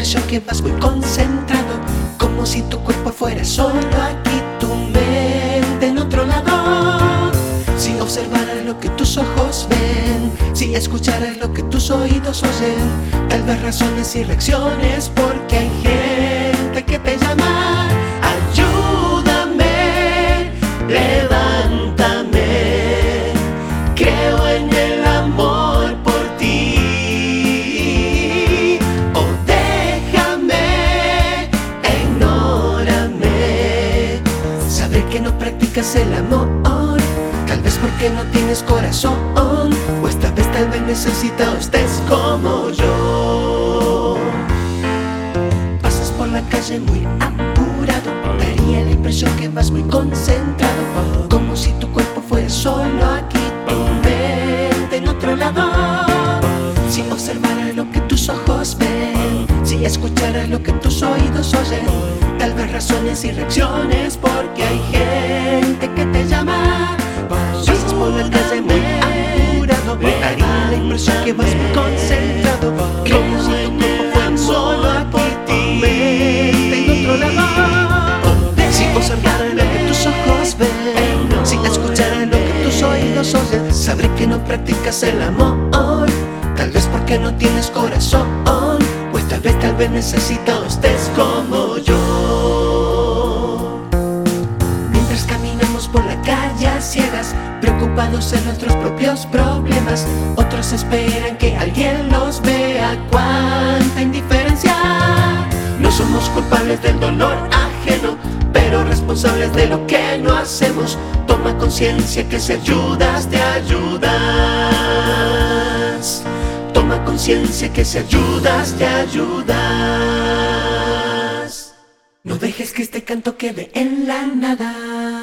impresión que vas muy concentrado, como si tu cuerpo fuera solo aquí, tu mente en otro lado. Si observaras lo que tus ojos ven, si escucharas lo que tus oídos oyen, tal vez razones y reacciones, porque hay gente que te llama. Ayúdame, levántame, creo en el amor por ti. O déjame, ignórame, sabré que no practicas el amor, tal vez porque no tienes corazón, o esta vez tal vez necesita estés como yo. Pasas por la calle muy apurado, daría la impresión que vas muy concentrado, como si tu cuerpo fuera solo aquí, tu mente en otro lado. Si observaras lo que tus ojos ven, si escucharas lo que tus oídos oyen, tal vez razones y reacciones, porque hay gente que te llama. Pasas por la calle muy apurado, daría la impresión que vas muy concentrado, como si tu cuerpo fuera solo aquí, tu mente en otro lado. Si observaras lo que tus ojos ven, si escucharas lo que tus oídos oyen, sabré que no practicas el amor, tal vez porque no tienes corazón, pues tal vez necesita estés como yo. Mientras caminamos por la calle a ciegas, preocupados en nuestros propios problemas, otros esperan que alguien los vea. Cuánta indiferencia. No somos culpables del dolor ajeno, pero responsables de lo que no hacemos. Toma conciencia que si ayudas te ayudas. Toma conciencia que si ayudas te ayudas. No dejes que este canto quede en la nada.